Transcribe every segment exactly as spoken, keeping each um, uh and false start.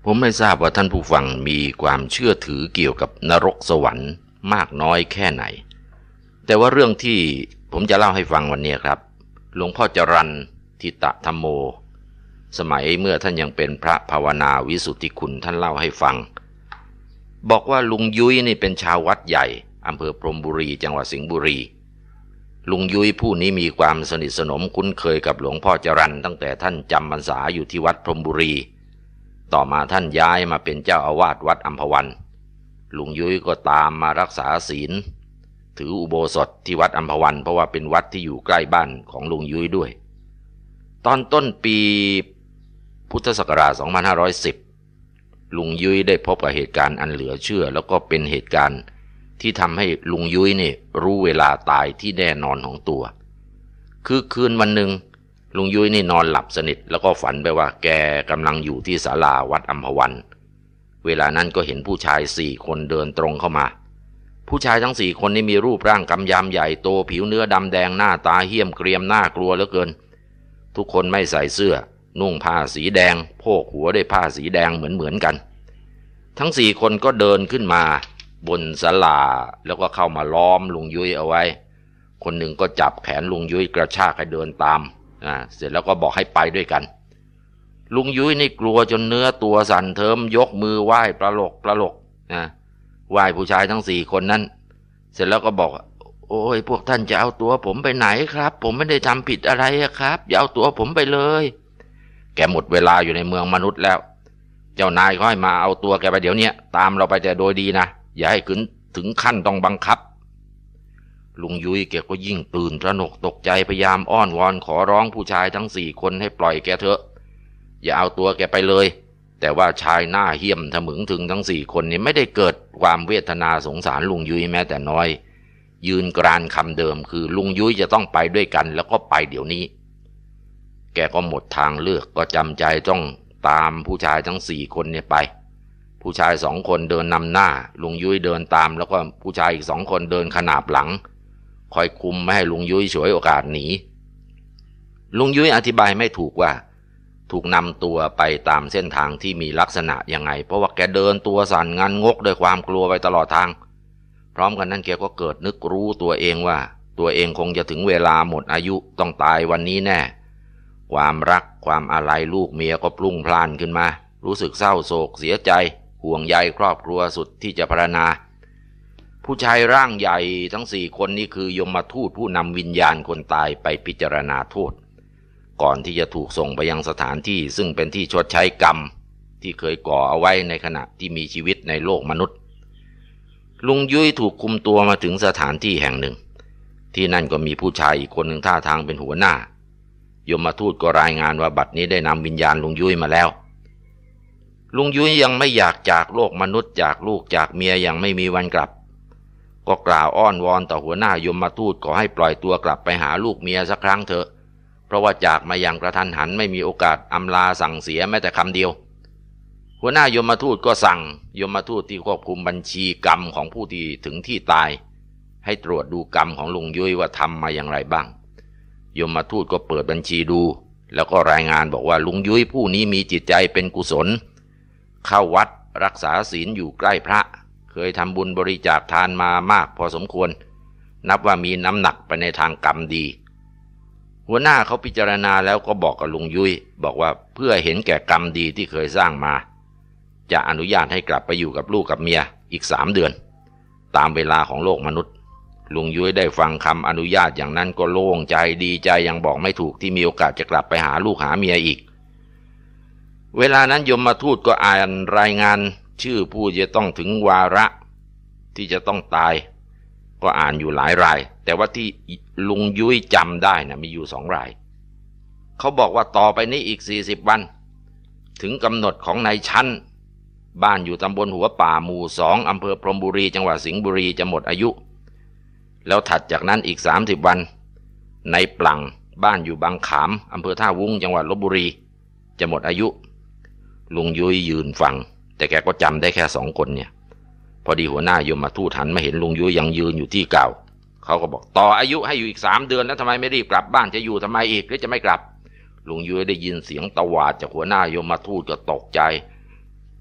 ผมไม่ทราบว่าท่านผู้ฟังมีความเชื่อถือเกี่ยวกับนรกสวรรค์มากน้อยแค่ไหนแต่ว่าเรื่องที่ผมจะเล่าให้ฟังวันนี้ครับหลวงพ่อจรัญทิตธัมโมสมัยเมื่อท่านยังเป็นพระภาวนาวิสุทธิคุณท่านเล่าให้ฟังบอกว่าลุงยุ้ยนี่เป็นชาววัดใหญ่อำเภอพรหมบุรีจังหวัดสิงห์บุรีลุงยุ้ยผู้นี้มีความสนิทสนมคุ้นเคยกับหลวงพ่อจรัญตั้งแต่ท่านจำพรรษาอยู่ที่วัดพรหมบุรีต่อมาท่านย้ายมาเป็นเจ้าอาวาสวัดอัมพวันลุงยุ้ยก็ตามมารักษาศีลถืออุโบสถที่วัดอัมพวันเพราะว่าเป็นวัดที่อยู่ใกล้บ้านของลุงยุ้ยด้วยตอนต้นปีพุทธศักราชสองพันห้าร้อยสิบลุงยุ้ยได้พบกับเหตุการณ์อันเหลือเชื่อแล้วก็เป็นเหตุการณ์ที่ทำให้ลุงยุ้ยนี่รู้เวลาตายที่แน่นอนของตัวคือคืนวันหนึ่งลุงยุ้ยนี่นอนหลับสนิทแล้วก็ฝันไปว่าแกกำลังอยู่ที่ศาลาวัดอัมพวันเวลานั้นก็เห็นผู้ชายสี่คนเดินตรงเข้ามาผู้ชายทั้งสี่คนนี้มีรูปร่างกำยำใหญ่โตผิวเนื้อดำแดงหน้าตาเหี้ยมเกรียมน่ากลัวเหลือเกินทุกคนไม่ใส่เสื้อนุ่งผ้าสีแดงโพกหัวด้วยผ้าสีแดงเหมือนเหมือนกันทั้งสี่คนก็เดินขึ้นมาบนศาลาแล้วก็เข้ามาล้อมลุงยุ้ยเอาไว้คนหนึ่งก็จับแขนลุงยุ้ยกระชากให้เดินตามอ่าเสร็จแล้วก็บอกให้ไปด้วยกันลุงยุ้ยนี่กลัวจนเนื้อตัวสั่นเทิมยกมือไหว้ประหลกประหลกนะไหว้ผู้ชายทั้งสี่คนนั้นเสร็จแล้วก็บอกโอ้ยพวกท่านจะเอาตัวผมไปไหนครับผมไม่ได้ทำผิดอะไรครับอย่าเอาตัวผมไปเลยแกหมดเวลาอยู่ในเมืองมนุษย์แล้วเจ้านายเขาให้มาเอาตัวแกไปเดี๋ยวนี้ตามเราไปแต่โดยดีนะอย่าให้ขึ้นถึงขั้นต้องบังคับลุงยุ้ยแกก็ยิ่งตื่นตระหนกตกใจพยายามอ้อนวอนขอร้องผู้ชายทั้งสี่คนให้ปล่อยแกเถอะอย่าเอาตัวแกไปเลยแต่ว่าชายหน้าเหี้ยมทะมึงถึงทั้งสี่คนนี้ไม่ได้เกิดความเวทนาสงสารลุงยุ้ยแม้แต่น้อยยืนกรานคำเดิมคือลุงยุ้ยจะต้องไปด้วยกันแล้วก็ไปเดี๋ยวนี้แกก็หมดทางเลือกก็จำใจต้องตามผู้ชายทั้งสี่คนเนี่ยไปผู้ชายสองคนเดินนำหน้าลุงยุ้ยเดินตามแล้วก็ผู้ชายอีกสองคนเดินขนาบหลังคอยคุมไม่ให้ลุงยุ้ยฉวยโอกาสหนีลุงยุ้ยอธิบายไม่ถูกว่าถูกนำตัวไปตามเส้นทางที่มีลักษณะยังไงเพราะว่าแกเดินตัวสั่นงันงกด้วยความกลัวไปตลอดทางพร้อมกันนั้นแกก็เกิดนึกรู้ตัวเองว่าตัวเองคงจะถึงเวลาหมดอายุต้องตายวันนี้แน่ความรักความอาลัยลูกเมียก็พลุ่งพล่านขึ้นมารู้สึกเศร้าโศกเสียใจห่วงใยครอบครัวสุดที่จะพรรณนาผู้ชายร่างใหญ่ทั้งสี่คนนี้คือยมทูตผู้นำวิญญาณคนตายไปพิจารณาโทษก่อนที่จะถูกส่งไปยังสถานที่ซึ่งเป็นที่ชดใช้กรรมที่เคยก่อเอาไว้ในขณะที่มีชีวิตในโลกมนุษย์ลุงยุ้ยถูกคุมตัวมาถึงสถานที่แห่งหนึ่งที่นั่นก็มีผู้ชายอีกคนหนึ่งท่าทางเป็นหัวหน้ายมทูตก็รายงานว่าบัดนี้ได้นำวิญญาณลุงยุ้ยมาแล้วลุงยุ้ยยังไม่อยากจากโลกมนุษย์จากลูกจากเมียยังไม่มีวันกลับก็กล่าวอ้อนวอนต่อหัวหน้ายมทูตขอให้ปล่อยตัวกลับไปหาลูกเมียสักครั้งเถอะเพราะว่าจากมาอย่างกระทันหันไม่มีโอกาสอำลาสั่งเสียแม้แต่คำเดียวหัวหน้ายมทูตก็สั่งยมทูตที่ควบคุมบัญชีกรรมของผู้ที่ถึงที่ตายให้ตรวจดูกรรมของลุงยุ้ยว่าทำมาอย่างไรบ้างยมทูตก็เปิดบัญชีดูแล้วก็รายงานบอกว่าลุงยุ้ยผู้นี้มีจิตใจเป็นกุศลเข้าวัดรักษาศีลอยู่ใกล้พระเคยทำบุญบริจาคทานมามากพอสมควรนับว่ามีน้ำหนักไปในทางกรรมดีหัวหน้าเขาพิจารณาแล้วก็บอกกับลุงยุ้ยบอกว่าเพื่อเห็นแก่กรรมดีที่เคยสร้างมาจะอนุญาตให้กลับไปอยู่กับลูกกับเมียอีกสามเดือนตามเวลาของโลกมนุษย์ลุงยุ้ยได้ฟังคำอนุญาตอย่างนั้นก็โล่งใจดีใจยังบอกไม่ถูกที่มีโอกาสจะกลับไปหาลูกหาเมียอีกเวลานั้นยมทูตก็อ่านรายงานชื่อผู้จะต้องถึงวาระที่จะต้องตายก็อ่านอยู่หลายรายแต่ว่าที่ลุงยุ้ยจำได้นะมีอยู่สองรายเขาบอกว่าต่อไปนี้อีกสี่สิบวันถึงกำหนดของนายชั้นบ้านอยู่ตำบลหัวป่าหมู่สองอำเภอพรหมบุรีจังหวัดสิงห์บุรีจะหมดอายุแล้วถัดจากนั้นอีกสามสิบวันในปลังบ้านอยู่บางขามอำเภอท่าวุ้งจังหวัดลพบุรีจะหมดอายุลุงยุ้ยยืนฟังแต่แกก็จำได้แค่สองคนเนี่ยพอดีหัวหน้ายมทูตหันมาเห็นลุงยุ้ยยังยืนอยู่ที่เก่าเขาก็บอกต่ออายุให้อยู่อีกสามเดือนแล้วทำไมไม่รีบกลับบ้านจะอยู่ทำไมอีกหรือจะไม่กลับลุงยุ้ยได้ยินเสียงตวาดจากหัวหน้ายมทูตก็ตกใจ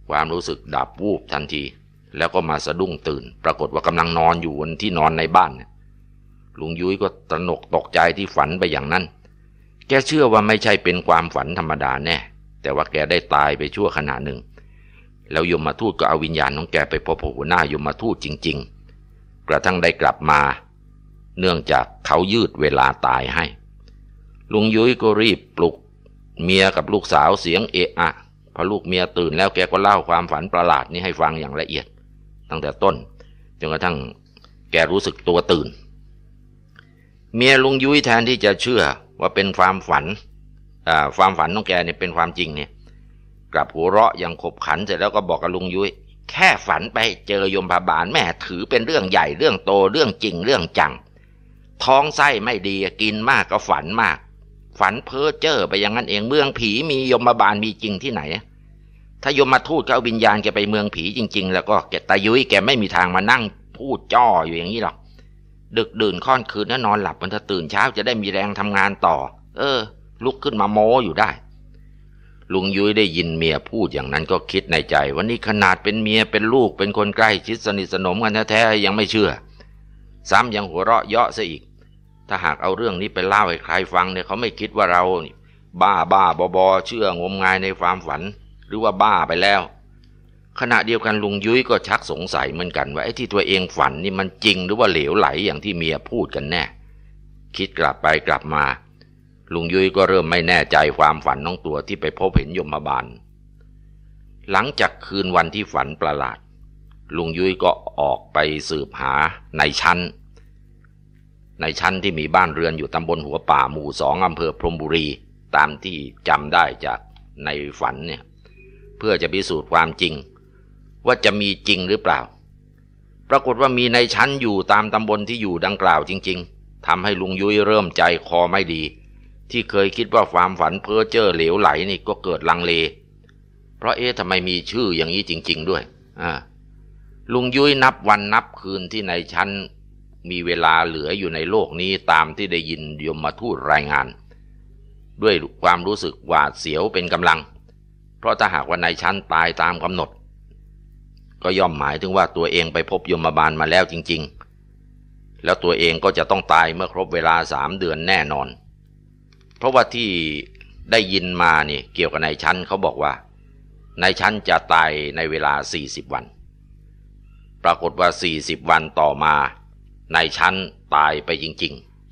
ความรู้สึกดับวูบทันทีแล้วก็มาสะดุ้งตื่นปรากฏว่ากำลังนอนอยู่บนที่นอนในบ้านเนี่ยลุงยุ้ยก็ตระหนกตกใจที่ฝันไปอย่างนั้นแกเชื่อว่าไม่ใช่เป็นความฝันธรรมดาแน่แต่ว่าแกได้ตายไปชั่วขณะหนึ่งแล้วยมทูตก็เอาวิญญาณของแกไปพบหัวหน้ายมทูตจริงๆกระทั่งได้กลับมาเนื่องจากเขายืดเวลาตายให้ลุงยุ้ยก็รีบปลุกเมียกับลูกสาวเสียงเอะอะพอลูกเมียตื่นแล้วแกก็เล่าความฝันประหลาดนี้ให้ฟังอย่างละเอียดตั้งแต่ต้นจนกระทั่งแกรู้สึกตัวตื่นเมียลุงยุ้ยแทนที่จะเชื่อว่าเป็นความฝันอ่าความฝันของแกเนี่ยเป็นความจริงเนี่ยกลับหัวเราะอย่างขบขันเสร็จแล้วก็บอกกับลุงยุ้ยแค่ฝันไปเจอยมบาลแม่ถือเป็นเรื่องใหญ่เรื่องโตเรื่องจริงเรื่องจังท้องไส้ไม่ดีกินมากก็ฝันมากฝันเพ้อเจ้อไปอย่างนั้นเองเมืองผีมียมบาลมีจริงที่ไหนถ้ายมมาทูตเขาเอาวิญญาณแกไปเมืองผีจริงๆแล้วก็แกตายุ้ยแกไม่มีทางมานั่งพูดจ้ออยู่อย่างนี้หรอกดึกดื่นค่อนคืนแล้วนอนหลับมันถ้าตื่นเช้าจะได้มีแรงทำงานต่อเออลุกขึ้นมาโม้อยู่ได้ลุงยุ้ยได้ยินเมียพูดอย่างนั้นก็คิดในใจว่านี่ขนาดเป็นเมียเป็นลูกเป็นคนใกล้ชิดสนิทสนมกันแท้ๆยังไม่เชื่อซ้ำยังหัวเราะเยาะซะอีกถ้าหากเอาเรื่องนี้ไปเล่าให้ใครฟังเนี่ยเขาไม่คิดว่าเราบ้าบ้าบอบอเชื่องมงายในความฝันหรือว่าบ้าไปแล้วขณะเดียวกันลุงยุ้ยก็ชักสงสัยเหมือนกันว่าไอ้ที่ตัวเองฝันนี่มันจริงหรือว่าเหลวไหลอย่างที่เมียพูดกันแน่คิดกลับไปกลับมาลุงยุ้ยก็เริ่มไม่แน่ใจความฝันของตัวที่ไปพบเห็นยมบาลหลังจากคืนวันที่ฝันประหลาดลุงยุ้ยก็ออกไปสืบหาในชั้นในชั้นที่มีบ้านเรือนอยู่ตำบลหัวป่าหมู่สองอำเภอพรหมบุรีตามที่จำได้จากในฝันเนี่ยเพื่อจะพิสูจน์ความจริงว่าจะมีจริงหรือเปล่าปรากฏว่ามีในชั้นอยู่ตามตำบลที่อยู่ดังกล่าวจริงๆทำให้ลุงยุ้ยเริ่มใจคอไม่ดีที่เคยคิดว่าความฝันเพ้อเจ้อเหลวไหลนี่ก็เกิดลังเลเพราะเอ๊ะทำไมมีชื่ออย่างนี้จริงๆด้วยอ่าลุงยุ้ยนับวันนับคืนที่ในชั้นมีเวลาเหลืออยู่ในโลกนี้ตามที่ได้ยินยมทูตรายงานด้วยความรู้สึกหวาดเสียวเป็นกำลังเพราะถ้าหากว่าในชั้นตายตามกำหนดก็ย่อมหมายถึงว่าตัวเองไปพบยมบาลมาแล้วจริงๆแล้วตัวเองก็จะต้องตายเมื่อครบเวลาสามเดือนแน่นอนเพราะว่าที่ได้ยินมานี่เกี่ยวกับในชั้นเขาบอกว่าในชั้นจะตายในเวลาสี่สิบวันปรากฏว่าสี่สิบวันต่อมาในชั้นตายไปจริง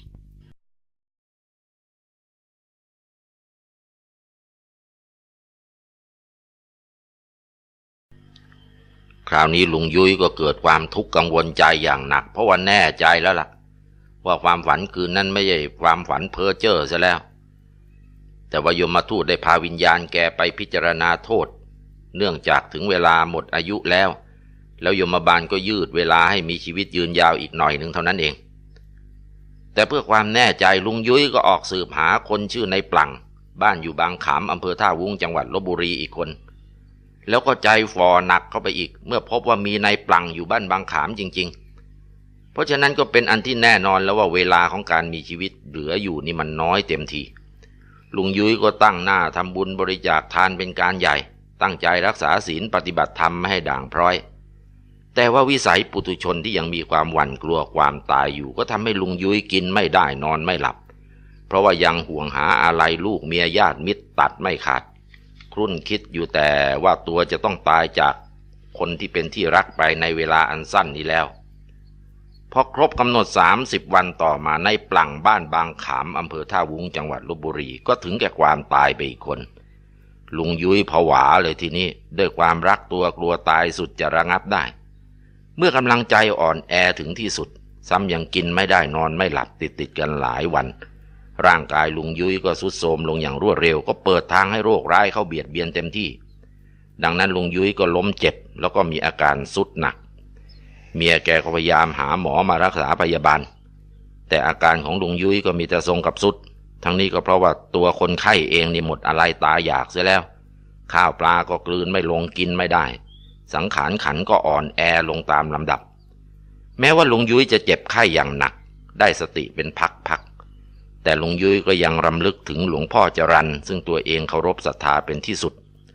ๆคราวนี้ลุงยุ้ยก็เกิดความทุกข์กังวลใจอย่างหนักเพราะว่าแน่ใจแล้วล่ะว่าความฝันคืนนั้นไม่ใช่ความฝันเพ้อเจ้อซะแล้วแต่ว่ายมทูตได้พาวิญญาณแกไปพิจารณาโทษเนื่องจากถึงเวลาหมดอายุแล้วแล้วยมบาลก็ยืดเวลาให้มีชีวิตยืนยาวอีกหน่อยหนึ่งเท่านั้นเองแต่เพื่อความแน่ใจลุงยุ้ยก็ออกสืบหาคนชื่อในปลั่งบ้านอยู่บางขามอำเภอท่าวุ้งจังหวัดลพบุรีอีกคนแล้วก็ใจฝ่อหนักเข้าไปอีกเมื่อพบว่ามีในปลั่งอยู่บ้านบางขามจริงๆเพราะฉะนั้นก็เป็นอันที่แน่นอนแล้วว่าเวลาของการมีชีวิตเหลืออยู่นี่มันน้อยเต็มทีลุงยุ้ยก็ตั้งหน้าทำบุญบริจาคทานเป็นการใหญ่ตั้งใจรักษาศีลปฏิบัติธรรมไม่ให้ด่างพร้อยแต่ว่าวิสัยปุถุชนที่ยังมีความหวั่นกลัวความตายอยู่ก็ทำให้ลุงยุ้ยกินไม่ได้นอนไม่หลับเพราะว่ายังห่วงหาอะไรลูกเมียญาติมิตรตัดไม่ขาดครุ่นคิดอยู่แต่ว่าตัวจะต้องตายจากคนที่เป็นที่รักไปในเวลาอันสั้นนี้แล้วพอครบกำหนดสามสิบวันต่อมาในปลั่งบ้านบางขามอำเภอท่าวุ้งจังหวัดลพบุรีก็ถึงแก่ความตายไปอีกคนลุงยุ้ยผวาเลยทีนี้ด้วยความรักตัวกลัวตายสุดจะระงับได้เมื่อกำลังใจอ่อนแอถึงที่สุดซ้ำยังกินไม่ได้นอนไม่หลับติดติดกันหลายวันร่างกายลุงยุ้ยก็ทรุดโทรมลงอย่างรวดเร็วก็เปิดทางให้โรคร้ายเข้าเบียดเบียนเต็มที่ดังนั้นลุงยุ้ยก็ล้มเจ็บแล้วก็มีอาการทรุดหนักเมียแกก็พยายามหาหมอมารักษาพยาบาลแต่อาการของลุงยุ้ยก็มีแต่ทรงกับทรุดทั้งนี้ก็เพราะว่าตัวคนไข้เองนี่หมดอะไรตายอยากเสียแล้วข้าวปลาก็กลืนไม่ลงกินไม่ได้สังขารขันก็อ่อนแอลงตามลำดับแม้ว่าลุงยุ้ยจะเจ็บไข้อย่างหนักได้สติเป็นพักๆแต่ลุงยุ้ยก็ยังรำลึกถึงหลวงพ่อจรัญซึ่งตัวเองเคารพศรัทธาเป็นที่สุด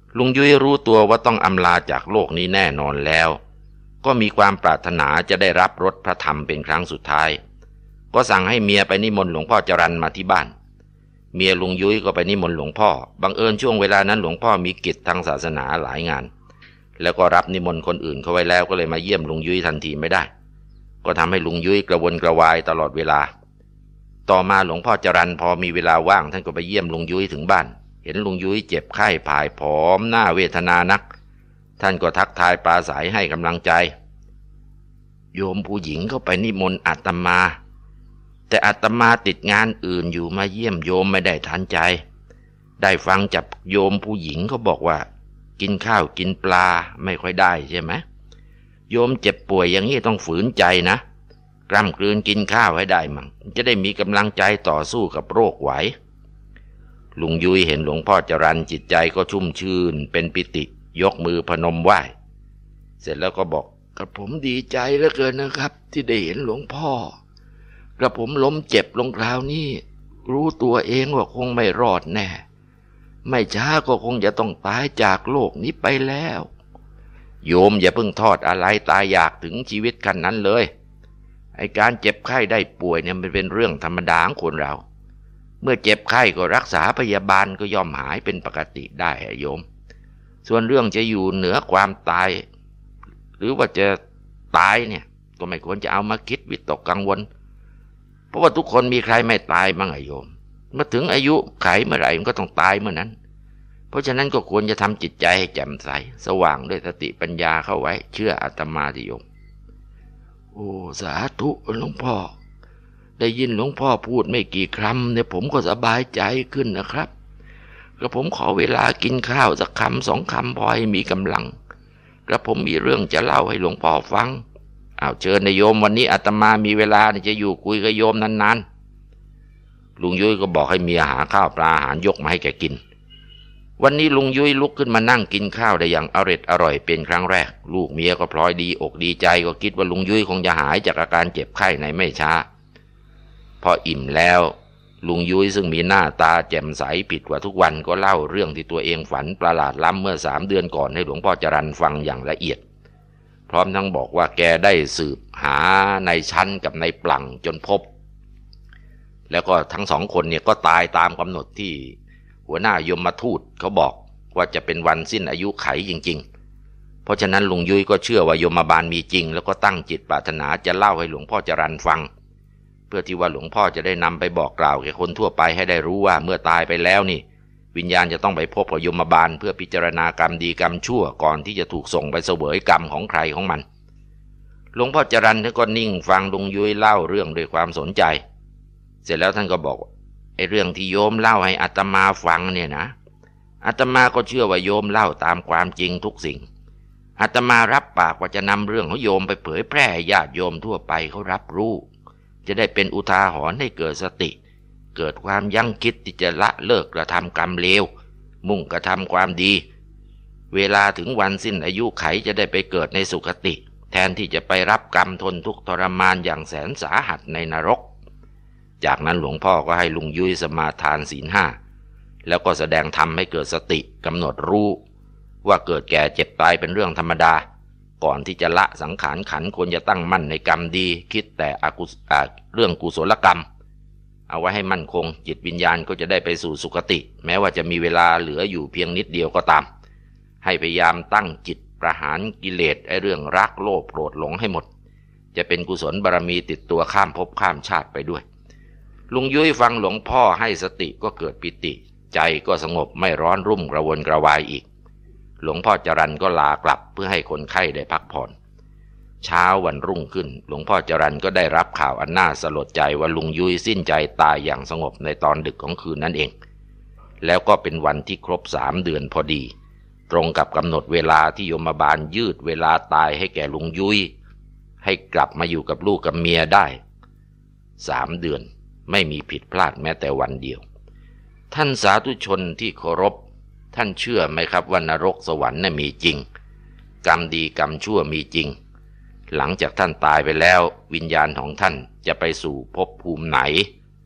ลุงยุ้ยรู้ตัวว่าต้องอำลาจากโลกนี้แน่นอนแล้วก็มีความปรารถนาจะได้รับรสพระธรรมเป็นครั้งสุดท้ายก็สั่งให้เมียไปนิมนต์หลวงพ่อจรัญมาที่บ้านเมียลุงยุ้ยก็ไปนิมนต์หลวงพ่อบังเอิญช่วงเวลานั้นหลวงพ่อมีกิจทางศาสนาหลายงานแล้วก็รับนิมนต์คนอื่นเข้าไว้แล้วก็เลยมาเยี่ยมลุงยุ้ยทันทีไม่ได้ก็ทำให้ลุงยุ้ยกระวนกระวายตลอดเวลาต่อมาหลวงพ่อจรัญพอมีเวลาว่างท่านก็ไปเยี่ยมลุงยุ้ยถึงบ้านเห็นลุงยุ้ยเจ็บไข้ผายผอมหน้าเวทนานักท่านก็ทักทายปราศัยให้กำลังใจโยมผู้หญิงเข้าไปนิมนต์อาตมาแต่อาตมาติดงานอื่นอยู่มาเยี่ยมโยมไม่ได้ทันใจได้ฟังจากโยมผู้หญิงเขาบอกว่ากินข้าวกินปลาไม่ค่อยได้ใช่ไหมโยมเจ็บป่วยอย่างนี้ต้องฝืนใจนะกล้ำกลืนกินข้าวให้ได้มั่งจะได้มีกำลังใจต่อสู้กับโรคไหวลุงยุ้ยเห็นหลวงพ่อจรัญจิตใจก็ชุ่มชื่นเป็นปิติยกมือพนมไหว้เสร็จแล้วก็บอกกระผมดีใจเหลือเกินนะครับที่ได้เห็นหลวงพ่อกระผมล้มเจ็บลงคราวนี้รู้ตัวเองว่าคงไม่รอดแน่ไม่ช้าก็คงจะต้องตายจากโลกนี้ไปแล้วโยมอย่าเพิ่งทอดอะไรตายอยากถึงชีวิตขั้นนั้นเลยไอ้การเจ็บไข้ได้ป่วยเนี่ยมันเป็นเรื่องธรรมดาของคนเราเมื่อเจ็บไข้ก็รักษาพยาบาลก็ย่อมหายเป็นปกติได้โยมส่วนเรื่องจะอยู่เหนือความตายหรือว่าจะตายเนี่ยก็ไม่ควรจะเอามาคิดวิตกกังวลเพราะว่าทุกคนมีใครไม่ตายบ้างโยมเมื่อถึงอายุไขเมื่อไหร่มันก็ต้องตายเมื่อนั้นเพราะฉะนั้นก็ควรจะทำจิตใจให้แจ่มใสสว่างด้วยสติปัญญาเข้าไว้เชื่ออาตมาที่โยมโอ้สาธุหลวงพ่อได้ยินหลวงพ่อพูดไม่กี่คำเนี่ยผมก็สบายใจขึ้นนะครับกระผมขอเวลากินข้าวสักคำสองคำพอให้มีกำลังกระผมมีเรื่องจะเล่าให้หลวงพ่อฟังอ้าวเชิญนะโยมวันนี้อาตมามีเวลาจะอยู่คุยกับโยมนานๆลุงยุ้ยก็บอกให้เมียหาข้าวปลาอาหารยกมาให้แกกินวันนี้ลุงยุ้ยลุกขึ้นมานั่งกินข้าวได้อย่างอร่อยอร่อยเป็นครั้งแรกลูกเมียก็พลอยดีอกดีใจก็คิดว่าลุงยุ้ยคงจะหายจากอาการเจ็บไข้ในไม่ช้าพออิ่มแล้วลุงยุ้ยซึ่งมีหน้าตาแจ่มใสผิดกว่าทุกวันก็เล่าเรื่องที่ตัวเองฝันประหลาดล้ำเมื่อสามเดือนก่อนให้หลวงพ่อจรัญฟังอย่างละเอียดพร้อมทั้งบอกว่าแกได้สืบหาในชั้นกับในปลังจนพบแล้วก็ทั้งสองคนเนี่ยก็ตายตามกำหนดที่หัวหน้ายมทูตเขาบอกว่าจะเป็นวันสิ้นอายุไขจริงๆเพราะฉะนั้นลุงยุ้ยก็เชื่อว่ายมบาลมีจริงแล้วก็ตั้งจิตปรารถนาจะเล่าให้หลวงพ่อจรัญฟังเพื่อที่ว่าหลวงพ่อจะได้นำไปบอกกล่าวแก่คนทั่วไปให้ได้รู้ว่าเมื่อตายไปแล้วนี่วิญญาณจะต้องไปพบกับยมบาลเพื่อพิจารณากรรมดีกรรมชั่วก่อนที่จะถูกส่งไปเสวยกรรมของใครของมันหลวงพ่อจรัญท่านก็นิ่งฟังลุงยุ้ยเล่าเรื่องด้วยความสนใจเสร็จแล้วท่านก็บอกไอ้เรื่องที่โยมเล่าให้อาตมาฟังเนี่ยนะอาตมาก็เชื่อว่าโยมเล่าตามความจริงทุกสิ่งอาตมารับปากว่าจะนำเรื่องของโยมไปเผยแพร่ให้ญาติโยมทั่วไปเขารับรู้จะได้เป็นอุทาหรณ์ให้เกิดสติเกิดความยั้งคิดที่จะละเลิกกระทำกรรมเลวมุ่งกระทำความดีเวลาถึงวันสิ้นอายุไขจะได้ไปเกิดในสุคติแทนที่จะไปรับกรรมทนทุกข์ทรมานอย่างแสนสาหัสในนรกจากนั้นหลวงพ่อก็ให้ลุงยุ้ยสมาทานศีลห้าแล้วก็แสดงธรรมให้เกิดสติกำหนดรู้ว่าเกิดแก่เจ็บตายเป็นเรื่องธรรมดาก่อนที่จะละสังขารขันธ์ควรจะตั้งมั่นในกรรมดีคิดแต่อกุศลเรื่องกุศลกรรมเอาไว้ให้มั่นคงจิตวิญญาณก็จะได้ไปสู่สุคติแม้ว่าจะมีเวลาเหลืออยู่เพียงนิดเดียวก็ตามให้พยายามตั้งจิตประหารกิเลสไอ้เรื่องรักโลภโกรธหลงให้หมดจะเป็นกุศลบารมีติดตัวข้ามภพข้ามชาติไปด้วยลุงยุ้ยฟังหลวงพ่อให้สติก็เกิดปิติใจก็สงบไม่ร้อนรุ่มกระวนกระวายอีกหลวงพ่อจรัญก็ลากลับเพื่อให้คนไข้ได้พักผ่อนเช้าวันรุ่งขึ้นหลวงพ่อจรัญก็ได้รับข่าวอันน่าสลดใจว่าลุงยุ้ยสิ้นใจตายอย่างสงบในตอนดึกของคืนนั้นเองแล้วก็เป็นวันที่ครบสามเดือนพอดีตรงกับกำหนดเวลาที่ยมบาลยืดเวลาตายให้แก่ลุงยุ้ยให้กลับมาอยู่กับลูกกับเมียได้สามเดือนไม่มีผิดพลาดแม้แต่วันเดียวท่านสาธุชนที่เคารพท่านเชื่อไหมครับว่านรกสวรรค์น่ะมีจริงกรรมดีกรรมชั่วมีจริงหลังจากท่านตายไปแล้ววิญญาณของท่านจะไปสู่ภพภูมิไหน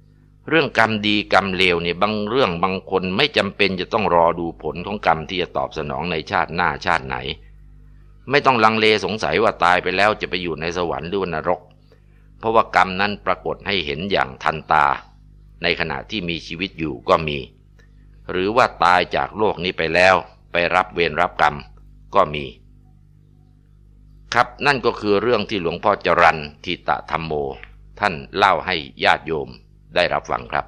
เรื่องกรรมดีกรรมเลวเนี่ยบางเรื่องบางคนไม่จำเป็นจะต้องรอดูผลของกรรมที่จะตอบสนองในชาติหน้าชาติไหนไม่ต้องลังเลสงสัยว่าตายไปแล้วจะไปอยู่ในสวรรค์หรือนรกเพราะว่ากรรมนั้นปรากฏให้เห็นอย่างทันตาในขณะที่มีชีวิตอยู่ก็มีหรือว่าตายจากโลกนี้ไปแล้วไปรับเวรรับกรรมก็มีครับนั่นก็คือเรื่องที่หลวงพ่อจรัญทิตธรรมโมท่านเล่าให้ญาติโยมได้รับฟังครับ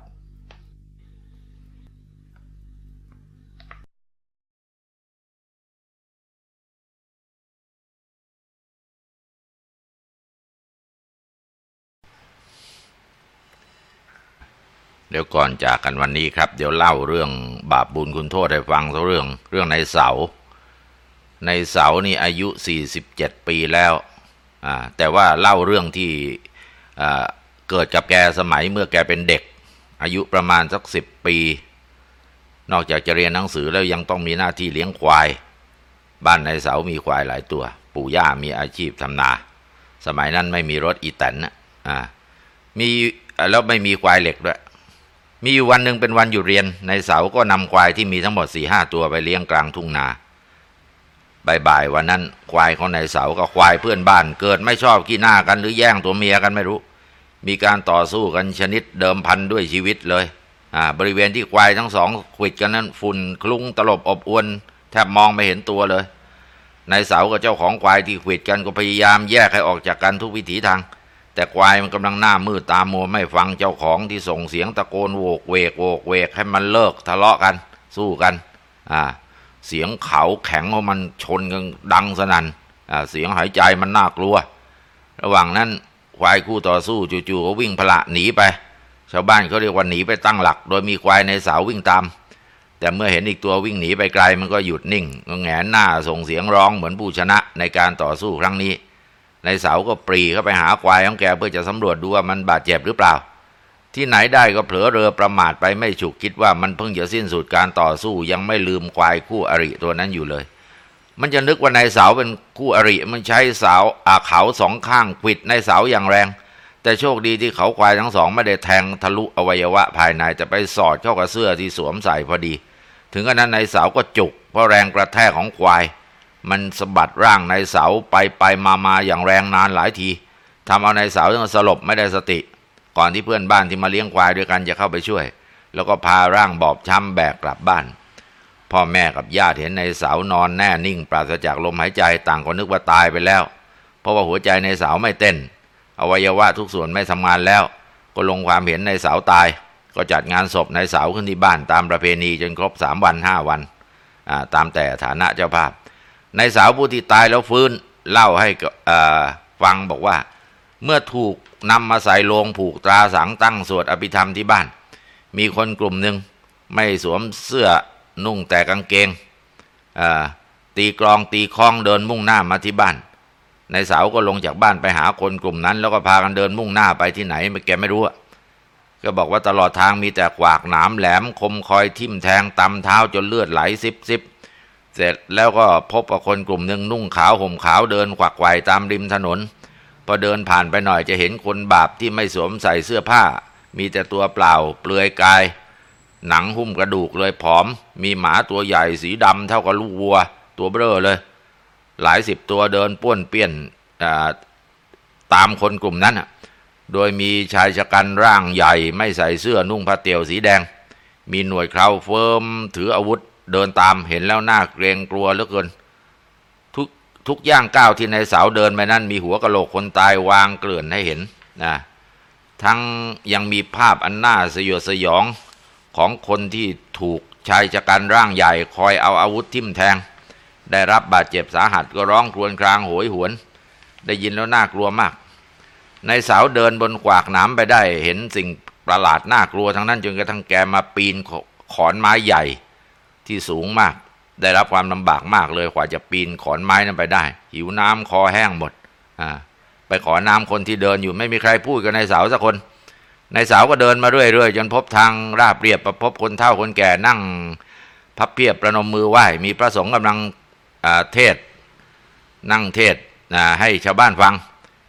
เดี๋ยวก่อนจากกันวันนี้ครับเดี๋ยวเล่าเรื่องบาปบุญคุณโทษให้ฟังสักเรื่องเรื่องในเสาในเสานี่อายุสี่สิบเจ็ดปีแล้วอ่าแต่ว่าเล่าเรื่องที่อ่าเกิดกับแกสมัยเมื่อแกเป็นเด็กอายุประมาณสักสิบปีนอกจากจะเรียนหนังสือแล้วยังต้องมีหน้าที่เลี้ยงควายบ้านในเสามีควายหลายตัวปู่ย่ามีอาชีพทำนาสมัยนั้นไม่มีรถอีแตนนะอ่ามีแล้วไม่มีควายเหล็กด้วยมีอยู่วันหนึ่งเป็นวันหยุดเรียนในเสาก็นำควายที่มีทั้งหมด สี่ห้า ตัวไปเลี้ยงกลางทุ่งนาบ่ายๆวันนั้นควายของนายเสากับควายเพื่อนบ้านเกิดไม่ชอบขี้หน้ากันหรือแย่งตัวเมียกันไม่รู้มีการต่อสู้กันชนิดเดิมพันด้วยชีวิตเลยอ่าบริเวณที่ควายทั้งสองขวิดกันนั้นฝุ่นคลุ้งตลบอบอวนแทบมองไม่เห็นตัวเลยนายเสากับเจ้าของควายที่ขวิดกันก็พยายามแยกให้ออกจากกันทุกวิถีทางแต่ควายมันกำลังหน้ามืดตามัวไม่ฟังเจ้าของที่ส่งเสียงตะโกนโวกเวกโวกเวกให้มันเลิกทะเลาะกันสู้กันอ่าเสียงเขาแข็งของมันชนกันดังสนั่นอ่าเสียงหายใจมันน่ากลัวระหว่างนั้นควายคู่ต่อสู้จู่ๆก็วิ่งพละหนีไปชาวบ้านเขาเรียกว่าหนีไปตั้งหลักโดยมีควายในเสาวิ่งตามแต่เมื่อเห็นอีกตัววิ่งหนีไปไกลมันก็หยุดนิ่งก็แหงนหน้าส่งเสียงร้องเหมือนผู้ชนะในการต่อสู้ครั้งนี้ในเสาก็ปรีเข้าไปหาควายของแกเพื่อจะสำรวจดูว่ามันบาดเจ็บหรือเปล่าที่ไหนได้ก็เผลอเรอประมาทไปไม่ฉุกคิดว่ามันเพิ่งจะสิ้นสุดการต่อสู้ยังไม่ลืมควายคู่อริตัวนั้นอยู่เลยมันจะนึกว่าในเสาเป็นคู่อริมันใช้เสาอาเขาสองข้างขวิดในเสาอย่างแรงแต่โชคดีที่เขาควายทั้งสองไม่ได้แทงทะลุอวัยวะภายในจะไปสอดเข้ากับเสื้อที่สวมใส่พอดีถึงขนาดนั้นในเสาก็จุกเพราะแรงกระแทกของควายมันสะบัดร่างในเสาไปไปมามาอย่างแรงนานหลายทีทำเอาในเสาต้องสลบไม่ได้สติก่อนที่เพื่อนบ้านที่มาเลี้ยงควายด้วยกันจะเข้าไปช่วยแล้วก็พาร่างบอบช้ำแบกกลับบ้านพ่อแม่กับญาติเห็นในเสานอนแน่นิ่งปราศจากลมหายใจต่างก็นึกว่าตายไปแล้วเพราะว่าหัวใจในเสาไม่เต้นอวัยวะทุกส่วนไม่ทำงานแล้วก็ลงความเห็นในเสาตายก็จัดงานศพในเสาขึ้นที่บ้านตามประเพณีจนครบสามวันห้าวันอ่าตามแต่ฐานะเจ้าภาพในสาวผู้ที่ตายแล้วฟื้นเล่าให้ฟังบอกว่าเมื่อถูกนำมาใส่โลงผูกตราสังตั้งสวดอภิธรรมที่บ้านมีคนกลุ่มหนึ่งไม่สวมเสื้อนุ่งแต่กางเกงตีกลองตีคล้องเดินมุ่งหน้ามาที่บ้านในสาวก็ลงจากบ้านไปหาคนกลุ่มนั้นแล้วก็พากันเดินมุ่งหน้าไปที่ไหนแกไม่รู้ก็บอกว่าตลอดทางมีแต่ขวากหนามแหลมคมคอยทิ่มแทงตำเท้าจนเลือดไหลซิบซิบเสร็จแล้วก็พบกับคนกลุ่มหนึ่งนุ่งขาวห่มขาวเดินขวักไขว่ตามริมถนนพอเดินผ่านไปหน่อยจะเห็นคนบาปที่ไม่สวมใส่เสื้อผ้ามีแต่ตัวเปล่าเปลือยกายหนังหุ้มกระดูกเลยผอมมีหมาตัวใหญ่สีดำเท่ากับลูกวัวตัวเบ้อเลยหลายสิบตัวเดินป้วนเปี้ยนตามคนกลุ่มนั้นโดยมีชายชะกันร่างใหญ่ไม่ใส่เสื้อนุ่งผ้าเตี่ยวสีแดงมีหนวดเคราเฟิร์มถืออาวุธเดินตามเห็นแล้วน่าเกรงกลัวเหลือเกินทุกทุกย่างก้าวที่ในเสาเดินไปนั้นมีหัวกะโหลกคนตายวางเกลื่อนให้เห็นนะทั้งยังมีภาพอันน่าสยดสยองของคนที่ถูกชายชะกันร่างใหญ่คอยเอาอาวุธทิ่มแทงได้รับบาดเจ็บสาหัสก็ร้องครวญครางโหยหวนได้ยินแล้วน่ากลัวมากในเสาเดินบนขวากหนามไปได้เห็นสิ่งประหลาดน่ากลัวทั้งนั้นจนกระทั่งแกมาปีนขอนไม้ใหญ่ที่สูงมากได้รับความลำบากมากเลยกว่าจะปีนขอนไม้นั้นไปได้หิวน้ำคอแห้งหมดอ่าไปขอน้ำคนที่เดินอยู่ไม่มีใครพูดกับนายเสาสักคนนายเสาก็เดินมาเรื่อยๆจนพบทางราบเรียบพบคนเฒ่าคนแก่นั่งพับเพียบประนมมือไหว้มีพระสงฆ์กำลังเทศน์นั่งเทศน์ให้ชาวบ้านฟัง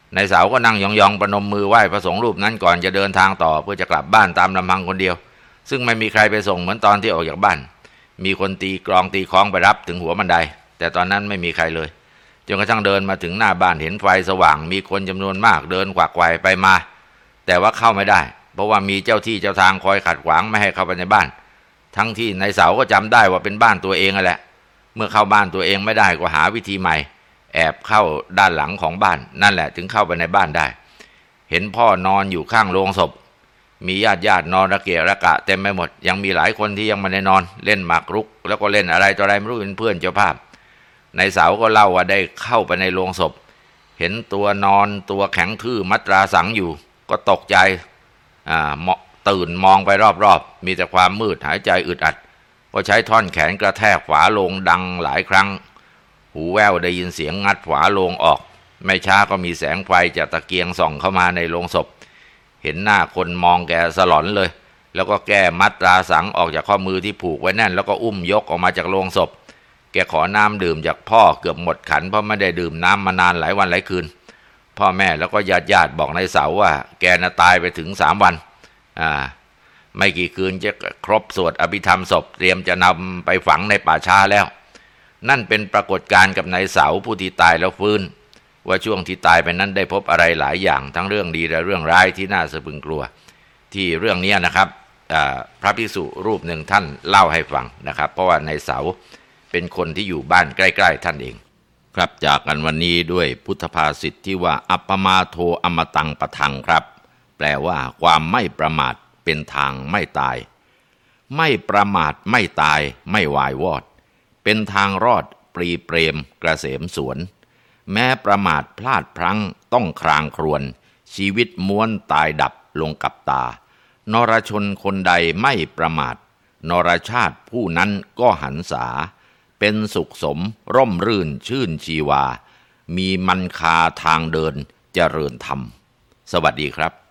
นายเสาก็นั่งยองๆประนมมือไหว้พระสงฆ์รูปนั้นก่อนจะเดินทางต่อเพื่อจะกลับบ้านตามลำพังคนเดียวซึ่งไม่มีใครไปส่งเหมือนตอนที่ออกจากบ้านมีคนตีกลองตีคล้องไปรับถึงหัวบันไดแต่ตอนนั้นไม่มีใครเลยจนกระทั่งเดินมาถึงหน้าบ้านเห็นไฟสว่างมีคนจำนวนมากเดินขวักไขว่ไปมาแต่ว่าเข้าไม่ได้เพราะว่ามีเจ้าที่เจ้าทางคอยขัดขวางไม่ให้เข้าไปในบ้านทั้งที่นายเสาก็จำได้ว่าเป็นบ้านตัวเองนั่นแหละเมื่อเข้าบ้านตัวเองไม่ได้ก็หาวิธีใหม่แอบเข้าด้านหลังของบ้านนั่นแหละถึงเข้าไปในบ้านได้เห็นพ่อนอนอยู่ข้างโลงศพมีญาติญาตินอนระเกะระกะเต็มไปหมดยังมีหลายคนที่ยังไม่ได้นอนเล่นหมากรุกแล้วก็เล่นอะไรต่ออะไรไม่รู้เป็นเพื่อนเจ้าภาพนายเสาก็เล่าว่าได้เข้าไปในโลงศพเห็นตัวนอนตัวแข็งทื่อมัตราสังอยู่ก็ตกใจอ่าตื่นมองไปรอบๆมีแต่ความมืดหายใจอึดอัดก็ใช้ท่อนแขนกระแทกฝาโลงดังหลายครั้งหูแว่วได้ยินเสียงงัดฝาโลงออกไม่ช้าก็มีแสงไฟจากตะเกียงส่องเข้ามาในโลงศพเห็นหน้าคนมองแกสลอนเลยแล้วก็แก้มัดตราสังออกจากข้อมือที่ผูกไว้แน่นแล้วก็อุ้มยกออกมาจากโลงศพแกขอน้ำดื่มจากพ่อเกือบหมดขันเพราะไม่ได้ดื่มน้ำมานานหลายวันหลายคืนพ่อแม่แล้วก็ญาติญาติบอกนายเสาว่าแกน่ะตายไปถึงสามวันอ่าไม่กี่คืนจะครบสวดอภิธรรมศพเตรียมจะนำไปฝังในป่าช้าแล้วนั่นเป็นปรากฏการณ์กับนายเสาผู้ที่ตายแล้วฟื้นว่าช่วงที่ตายไปนั้นได้พบอะไรหลายอย่างทั้งเรื่องดีและเรื่องร้ายที่น่าสะพรึงกลัวที่เรื่องนี้นะครับพระภิกษุรูปหนึ่งท่านเล่าให้ฟังนะครับเพราะว่านายเสาเป็นคนที่อยู่บ้านใกล้ๆท่านเองครับจากกันวันนี้ด้วยพุทธภาษิตที่ว่าอัปปมาโทอมตังปะทังครับแปลว่าความไม่ประมาทเป็นทางไม่ตายไม่ประมาทไม่ตายไม่วายวอดเป็นทางรอดปรีเปรมกระเสมสวนแม้ประมาทพลาดพลั้งต้องครางครวญชีวิตม้วนตายดับลงกับตานรชนคนใดไม่ประมาทนรชาติผู้นั้นก็หันษาเป็นสุขสมร่มรื่นชื่นชีวามีมันคาทางเดินเจริญธรรมสวัสดีครับ